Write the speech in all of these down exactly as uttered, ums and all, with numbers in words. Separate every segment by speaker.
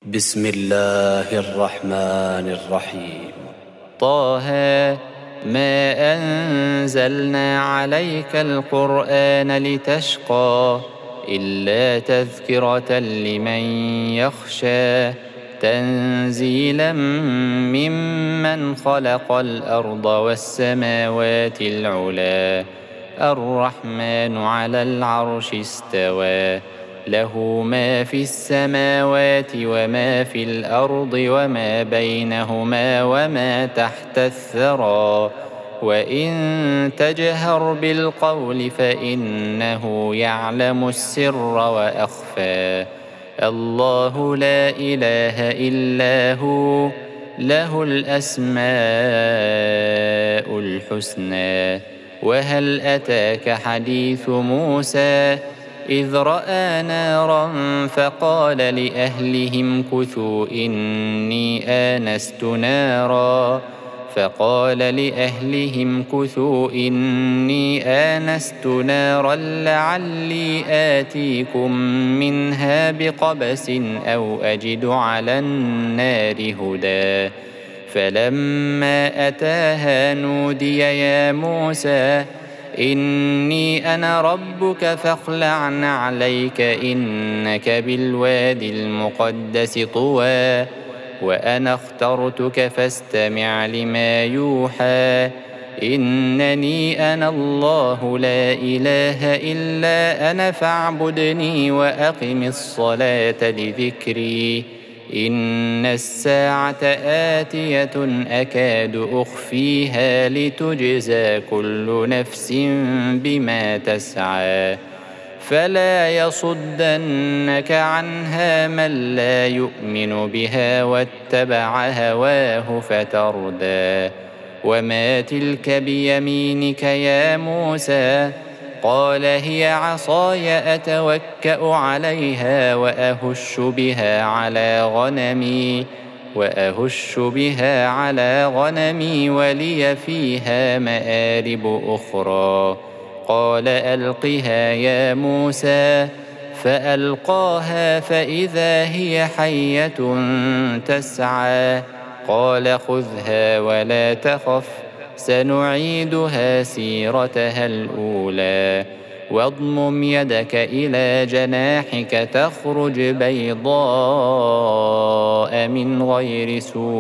Speaker 1: بسم الله الرحمن الرحيم.
Speaker 2: طه ما أنزلنا عليك القرآن لتشقى إلا تذكرة لمن يخشى تنزيلا ممن خلق الأرض والسماوات العلى الرحمن على العرش استوى له ما في السماوات وما في الأرض وما بينهما وما تحت الثرى وإن تجهر بالقول فإنه يعلم السر وأخفى الله لا إله إلا هو له الأسماء الحسنى وهل أتاك حديث موسى إذ رأى نارا فقال لأهلهم كثوا إني آنست نارا فقال لأهلهم كثوا إني آنست نارا لعلي آتيكم منها بقبس أو أجد على النار هدى فلما أتاها نودي يا موسى إني أنا ربك فاخلع عليك إنك بالوادي المقدس طوى وأنا اخترتك فاستمع لما يوحى إنني أنا الله لا إله إلا أنا فاعبدني وأقم الصلاة لذكري إن الساعة آتية أكاد أخفيها لتجزى كل نفس بما تسعى فلا يصدنك عنها من لا يؤمن بها واتبع هواه فتردى وما تلك بيمينك يا موسى قال هي عصاي أتوكأ عليها وأهش بها على غنمي وأهش بها على غنمي ولي فيها مآرب أخرى قال ألقها يا موسى فألقاها فإذا هي حية تسعى قال خذها ولا تخف سنعيدها سيرتها الأولى واضمم يدك إلى جناحك تخرج بيضاء من غير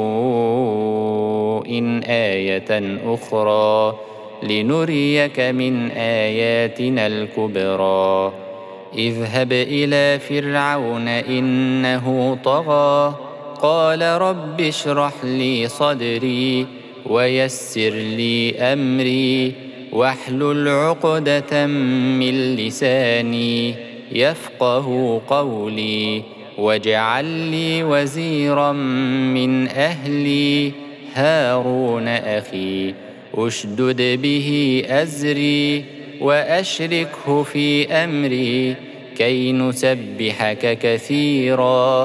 Speaker 2: سوء آية أخرى لنريك من آياتنا الكبرى اذهب إلى فرعون إنه طغى قال رب اشرح لي صدري ويسر لي أمري واحلل عقدة من لساني يفقه قولي واجعل لي وزيرا من أهلي هارون أخي أشدد به أزري وأشركه في أمري كي نسبحك كثيرا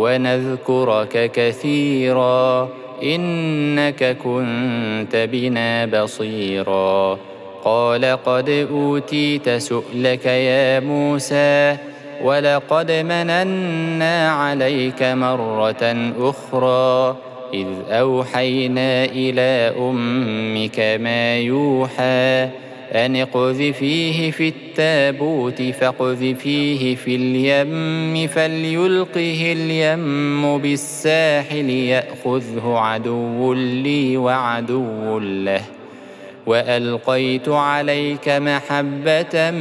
Speaker 2: ونذكرك كثيرا إنك كنت بنا بصيرا قال قد أوتيت سؤلك يا موسى ولقد مننا عليك مرة أخرى إذ أوحينا إلى أمك ما يوحى أن اقذفيه في التابوت فاقذفيه في اليم فليلقه اليم بالساحل يأخذه عدو لي وعدو له وألقيت عليك محبة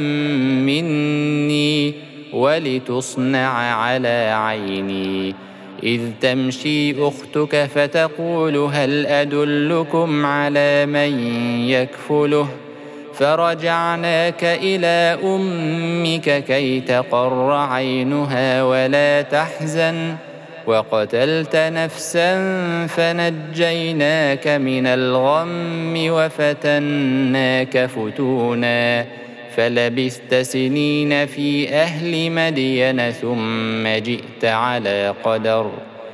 Speaker 2: مني ولتصنع على عيني إذ تمشي أختك فتقول هل أدلكم على من يكفله فرجعناك إلى أمك كي تقر عينها ولا تحزن وقتلت نفسا فنجيناك من الغم وفتناك فتونا فلبثت سنين في أهل مدين ثم جئت على قدر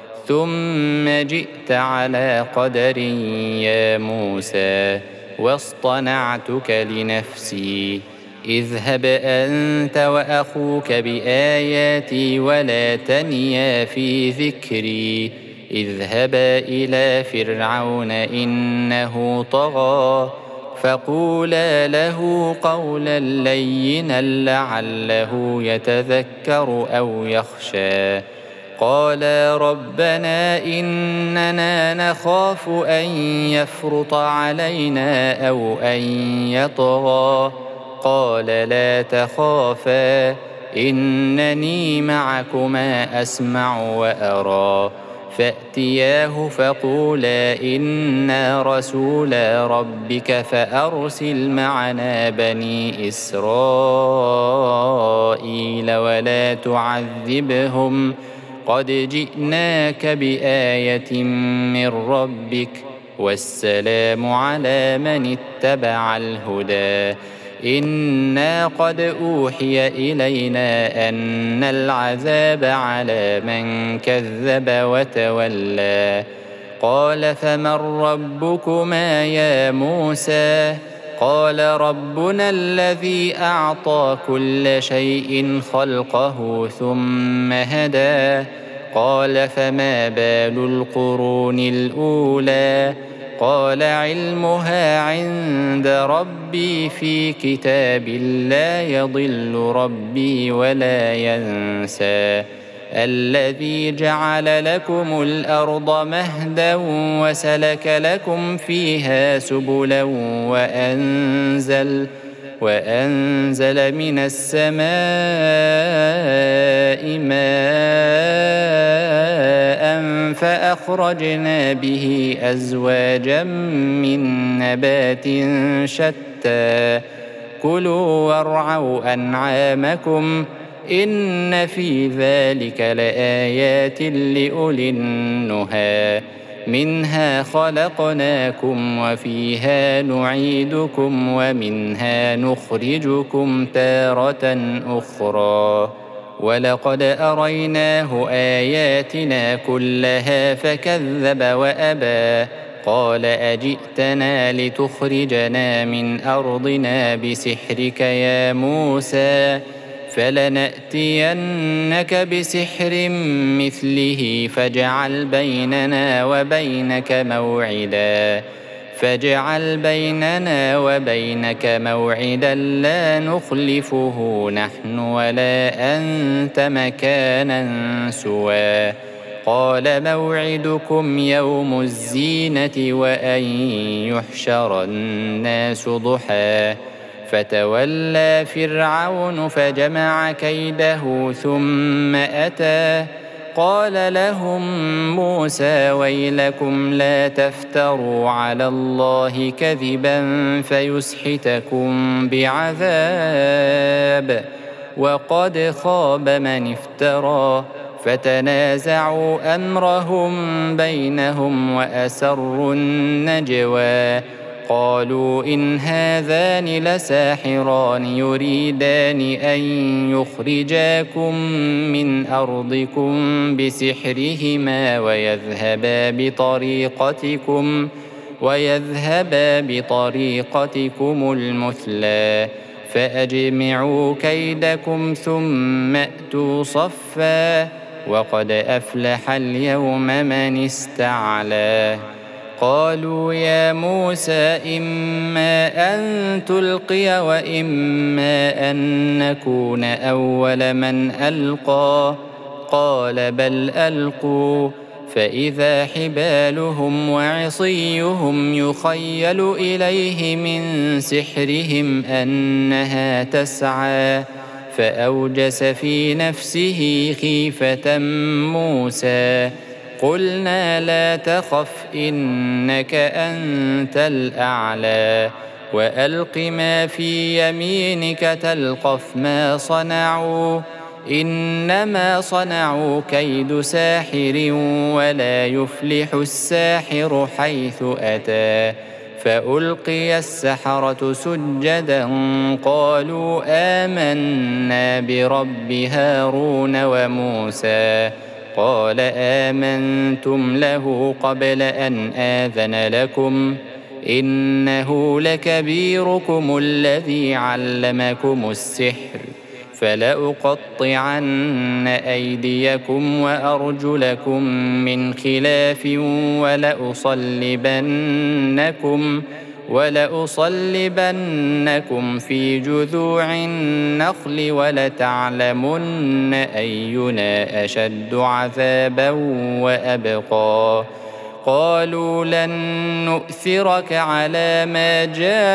Speaker 2: ثم جئت على قدر يا موسى واصطنعتك لنفسي اذهب أنت وأخوك بآياتي ولا تنيا في ذكري اذهبا إلى فرعون إنه طغى فقولا له قولا لينا لعله يتذكر أو يخشى قالا ربنا إننا نخاف أن يفرط علينا أو أن يطغى قال لا تخافا إنني معكما أسمع وأرى فأتياه فقولا إنا رسولا ربك فأرسل معنا بني إسرائيل ولا تعذبهم قد جئناك بآية من ربك والسلام على من اتبع الهدى إنا قد أوحي إلينا أن العذاب على من كذب وتولى قال فمن ربكما يا موسى قال ربنا الذي أعطى كل شيء خلقه ثم هدى قال فما بال القرون الأولى قال علمها عند ربي في كتاب لا يضل ربي ولا ينسى الذي جعل لكم الأرض مهدا وسلك لكم فيها سبلا وأنزل وأنزل من السماء ماء فأخرجنا به أزواجا من نبات شتى كلوا وارعوا أنعامكم إن في ذلك لآيات لأولي النهى منها خلقناكم وفيها نعيدكم ومنها نخرجكم تارة أخرى ولقد أريناه آياتنا كلها فكذب وأبى قال أجئتنا لتخرجنا من أرضنا بسحرك يا موسى فلنأتينك بسحر مثله فاجعل بيننا وبينك موعدا فاجعل بيننا وبينك موعدا لا نخلفه نحن ولا أنت مكانا سوى قال موعدكم يوم الزينة وأن يحشر الناس ضحى فتولى فرعون فجمع كيده ثم أتى قال لهم موسى ويلكم لا تفتروا على الله كذبا فيسحتكم بعذاب وقد خاب من افترى فتنازعوا أمرهم بينهم وأسروا النجوى قالوا إن هذان لساحران يريدان أن يخرجاكم من أرضكم بسحرهما ويذهبا بطريقتكم ويذهبا بطريقتكم المثلى فأجمعوا كيدكم ثم أتوا صفا وقد أفلح اليوم من استعلى قالوا يا موسى إما أن تلقي وإما أن نكون أول من ألقى قال بل ألقوا فإذا حبالهم وعصيهم يخيل إليه من سحرهم أنها تسعى فأوجس في نفسه خيفة موسى قلنا لا تخف إنك أنت الأعلى وألق ما في يمينك تلقف ما صنعوا إنما صنعوا كيد ساحر ولا يفلح الساحر حيث أتى فألقي السحرة سجدا قالوا آمنا برب هارون وموسى قال آمنتم له قبل أن آذن لكم إنه لكبيركم الذي علمكم السحر فلأقطعن أيديكم وأرجلكم من خلاف ولأصلبنكم ولأصلبنكم في جذوع النخل ولتعلمن أينا أشد عذابا وأبقى قالوا لن نؤثرك على ما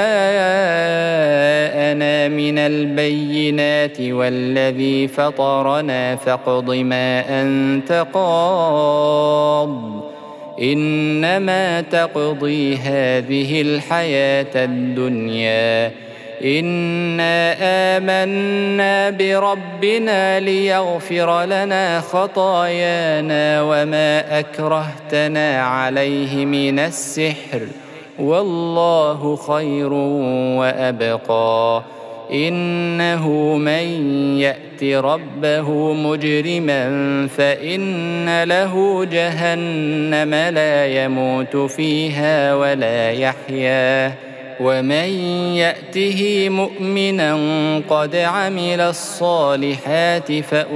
Speaker 2: جاءنا من البينات والذي فطرنا فاقض ما أنت قاض إنما تقضي هذه الحياة الدنيا إنا آمنا بربنا ليغفر لنا خطايانا وما أكرهتنا عليه من السحر والله خير وأبقى إنه من يأت ربه مجرما فإن له جهنم لا يموت فيها ولا يحيا ومن يأته مؤمنا قد عمل الصالحات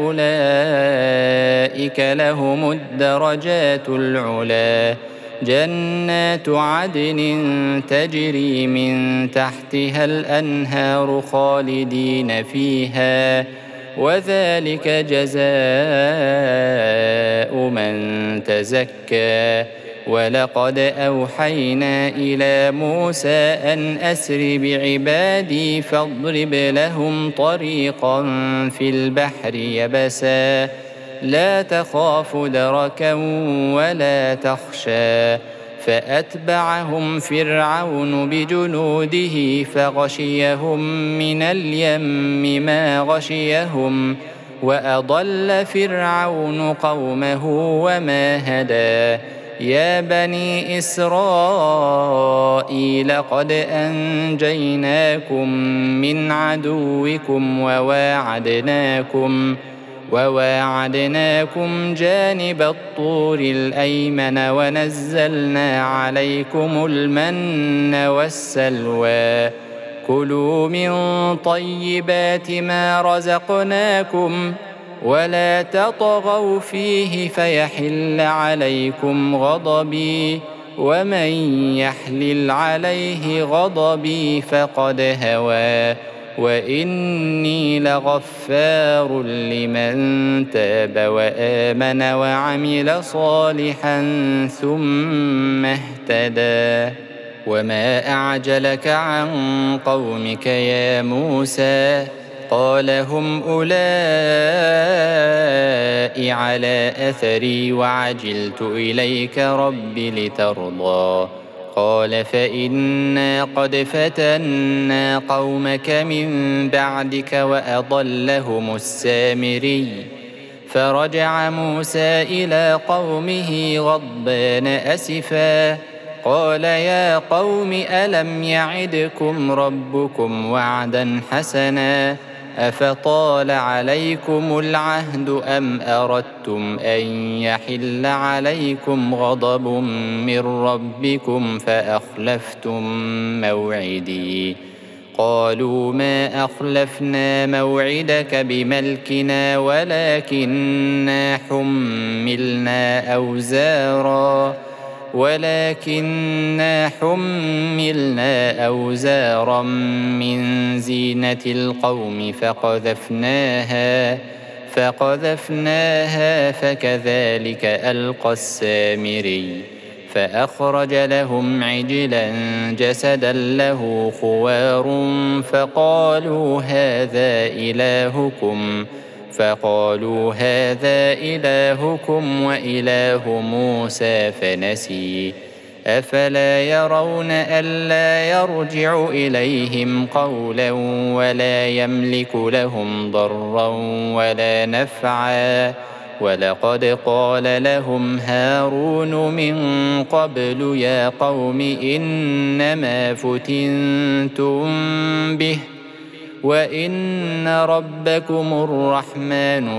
Speaker 2: فأولئك لهم الدرجات العلى جنات عدن تجري من تحتها الأنهار خالدين فيها وذلك جزاء من تزكى ولقد أوحينا إلى موسى أن أسر بعبادي فاضرب لهم طريقا في البحر يبسا لا تخاف دركا ولا تخشى فأتبعهم فرعون بجنوده فغشيهم من اليم ما غشيهم وأضل فرعون قومه وما هدى يا بني إسرائيل قد أنجيناكم من عدوكم وواعدناكم وواعدناكم جانب الطور الأيمن ونزلنا عليكم المن والسلوى كلوا من طيبات ما رزقناكم ولا تطغوا فيه فيحل عليكم غضبي ومن يحلل عليه غضبي فقد هوى وإني لغفار لمن تاب وآمن وعمل صالحا ثم اهتدى وما أعجلك عن قومك يا موسى قال هم أولئك على أثري وعجلت إليك رب لترضى قال فإنا قد فتنا قومك من بعدك وأضلهم السامري فرجع موسى إلى قومه غضبان أسفا قال يا قوم ألم يعدكم ربكم وعدا حسنا أفطال عليكم العهد أم أردتم أن يحل عليكم غضب من ربكم فأخلفتم موعدي قالوا ما أخلفنا موعدك بملكنا ولكننا حملنا أوزارا ولكننا حملنا أوزارا من زينة القوم فقذفناها فقذفناها فكذلك ألقى السامري فأخرج لهم عجلا جسدا له خوار فقالوا هذا إلهكم فقالوا هذا إلهكم وإله موسى فنسي أفلا يرون ألا يرجع إليهم قولا ولا يملك لهم ضرا ولا نفعا ولقد قال لهم هارون من قبل يا قوم إنما فتنتم به وإن ربكم الرحمن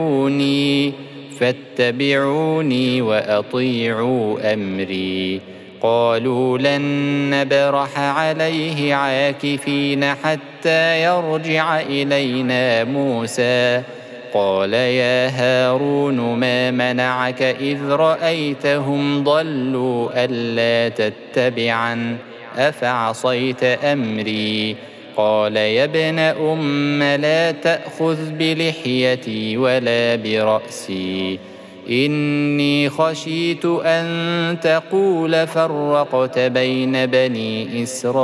Speaker 2: فاتبعوني فاتبعوني وأطيعوا أمري قالوا لن نبرح عليه عاكفين حتى يرجع إلينا موسى. قال يا هارون ما منعك إذ رأيتهم ضلوا ألا تتبعن أفعصيت أمري؟ قال يا ابن أم لا تأخذ بلحيتي ولا برأسي، إني خشيت أن تقول فرقت بين بني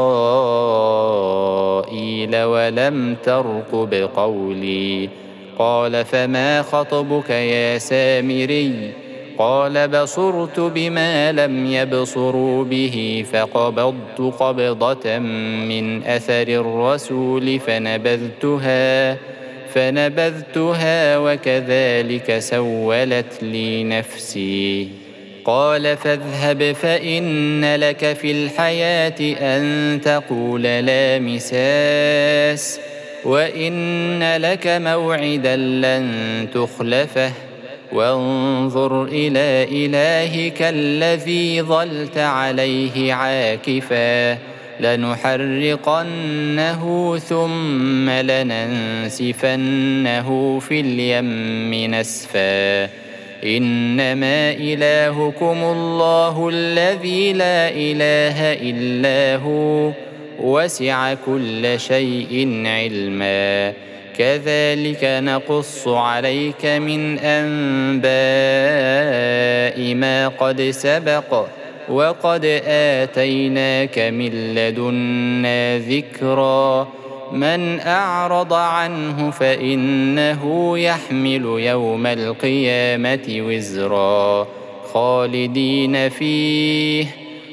Speaker 2: إسرائيل ولم ترقب قولي. قال فما خطبك يا سامري؟ قال بصرت بما لم يبصروا به فقبضت قبضة من أثر الرسول فنبذتها فنبذتها وكذلك سولت لي نفسي. قال فاذهب فإن لك في الحياة أن تقول لا مساس، وإن لك موعدا لن تخلفه، وانظر إلى إلهك الذي ظلت عليه عاكفا لنحرقنه ثم لننسفنه في اليم نسفا. إنما إلهكم الله الذي لا إله إلا هو وسع كل شيء علما. كذلك نقص عليك من أنباء ما قد سبق وقد آتيناك من لدنا ذكرا. من أعرض عنه فإنه يحمل يوم القيامة وزرا خالدين فيه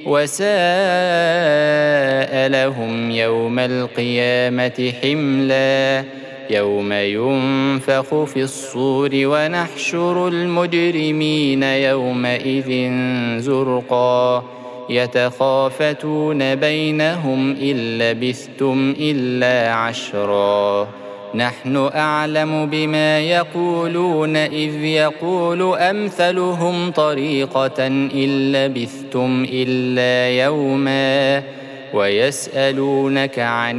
Speaker 2: وساء لهم يوم القيامة حملا. يوم ينفخ في الصور ونحشر المجرمين يومئذ زرقا يتخافتون بينهم إن لبثتم إلا عشرا. نحن أعلم بما يقولون إذ يقول أمثلهم طريقة إن لبثتم إلا يوما. ويسألونك عن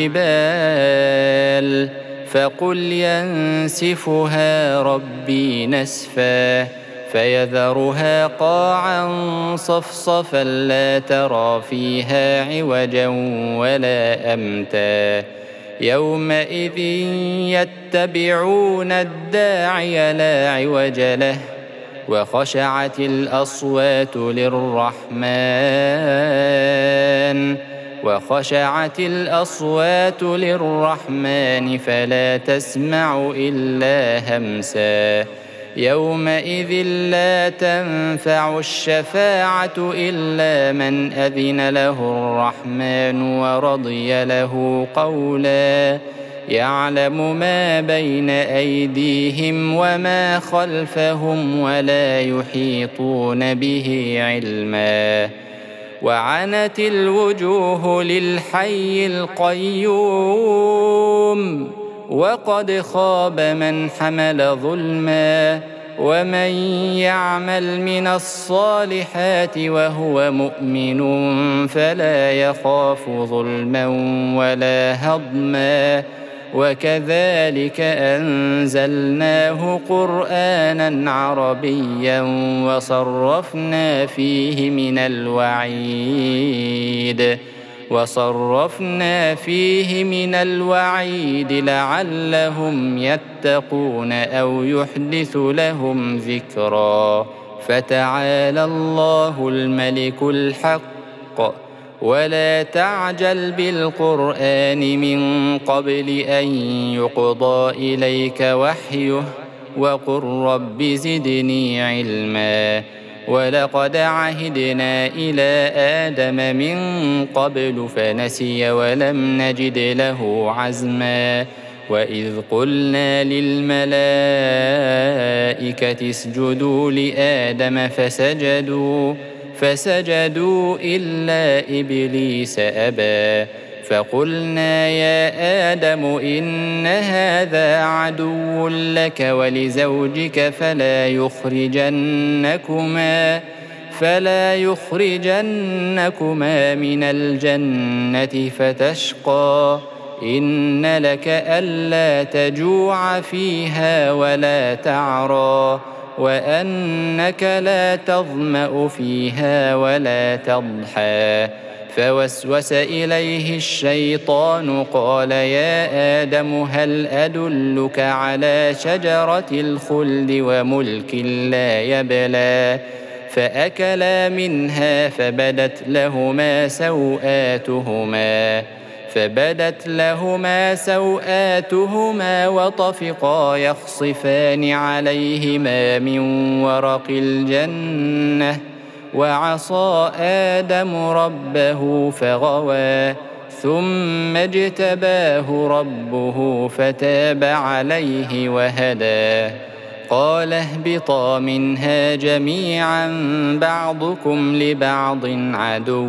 Speaker 2: الجبال فقل ينسفها ربي نسفا فيذرها قاعا صفصفا لا ترى فيها عوجا ولا أمتا. يومئذ يتبعون الداعي لا عوج له وخشعت الأصوات للرحمن وخشعت الأصوات للرحمن فلا تسمع إلا همسا. يومئذ لا تنفع الشفاعة إلا من أذن له الرحمن ورضي له قولا. يعلم ما بين أيديهم وما خلفهم ولا يحيطون به علما. وعنت الوجوه للحي القيوم وقد خاب من حمل ظلما. ومن يعمل من الصالحات وهو مؤمن فلا يخاف ظلما ولا هضما. وكذلك أنزلناه قرآنا عربيا وصرفنا فيه من الوعيد وصرفنا فيه من الوعيد لعلهم يتقون أو يحدث لهم ذكرا. فتعالى الله الملك الحق ولا تعجل بالقرآن من قبل أن يقضى إليك وحيه وقل رب زدني علما. ولقد عهدنا إلى آدم من قبل فنسي ولم نجد له عزما. وإذ قلنا للملائكة اسجدوا لآدم فسجدوا فسجدوا إلا إبليس أبى. فقلنا يا آدم إن هذا عدو لك ولزوجك فلا يخرجنكما فلا يخرجنكما من الجنة فتشقى إن لك ألا تجوع فيها ولا تعرى وأنك لا تظمأ فيها ولا تضحى. فوسوس إليه الشيطان قال يا آدم هل أدلك على شجرة الخلد وملك لا يبلى؟ فأكلا منها فبدت لهما سوآتهما فبدت لهما سوآتهما وطفقا يخصفان عليهما من ورق الجنة وعصى آدم ربه فغوى ثم اجتباه ربه فتاب عليه وهدى. قال اهبطا منها جميعا بعضكم لبعض عدو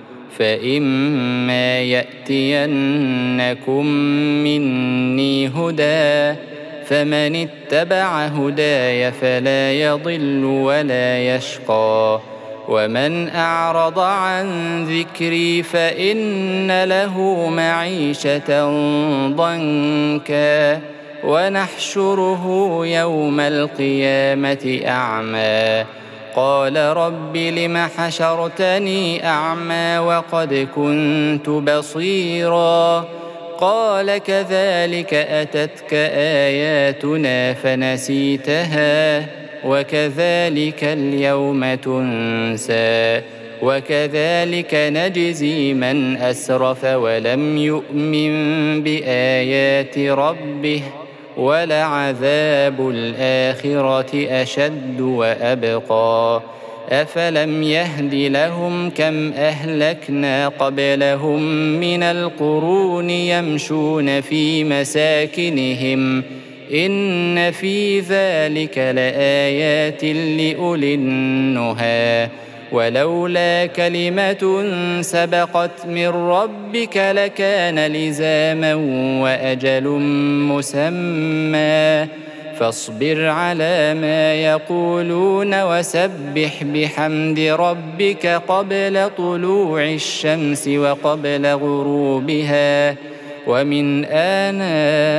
Speaker 2: فإما يأتينكم مني هدى فمن اتبع هداي فلا يضل ولا يشقى ومن أعرض عن ذكري فإن له معيشة ضنكا ونحشره يوم القيامة أعمى قال رب لم حشرتني أعمى وقد كنت بصيرا قال كذلك أتتك آياتنا فنسيتها وكذلك اليوم تنسى وكذلك نجزي من أسرف ولم يؤمن بآيات ربه ولعذاب الآخرة أشد وأبقى. أفلم يهد لهم كم أهلكنا قبلهم من القرون يمشون في مساكنهم إن في ذلك لآيات لأولي النهى ولولا كلمة سبقت من ربك لكان لزاما وأجل مسمى فاصبر على ما يقولون وسبح بحمد ربك قبل طلوع الشمس وقبل غروبها ومن آناء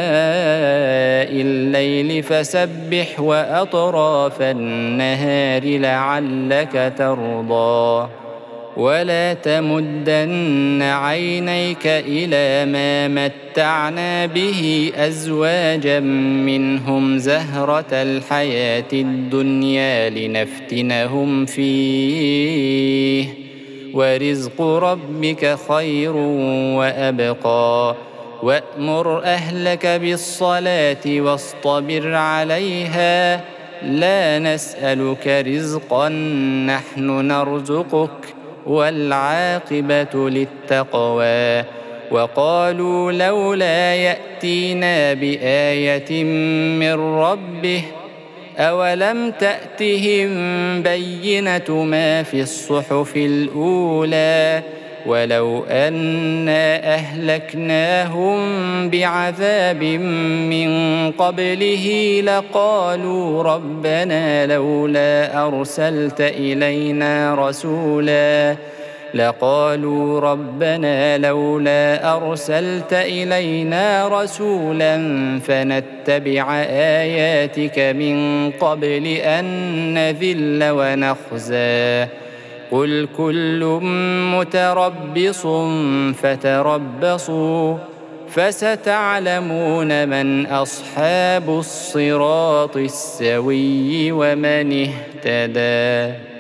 Speaker 2: الليل فسبح وأطراف النهار لعلك ترضى ولا تمدن عينيك إلى ما متعنا به أزواجا منهم زهرة الحياة الدنيا لنفتنهم فيه ورزق ربك خير وأبقى وأمر أهلك بالصلاة واصطبر عليها لا نسألك رزقا نحن نرزقك والعاقبة للتقوى. وقالوا لولا يأتينا بآية من ربه أولم تأتهم بينة ما في الصحف الأولى ولو أنا أهلكناهم بعذاب من قبله لقالوا ربنا لولا أرسلت إلينا رسولا لقالوا ربنا لولا أرسلت إلينا رسولا فنتبع آياتك من قبل أن نذل ونخزى قل كل متربص فتربصوا فستعلمون من أصحاب الصراط السوي ومن اهتدى.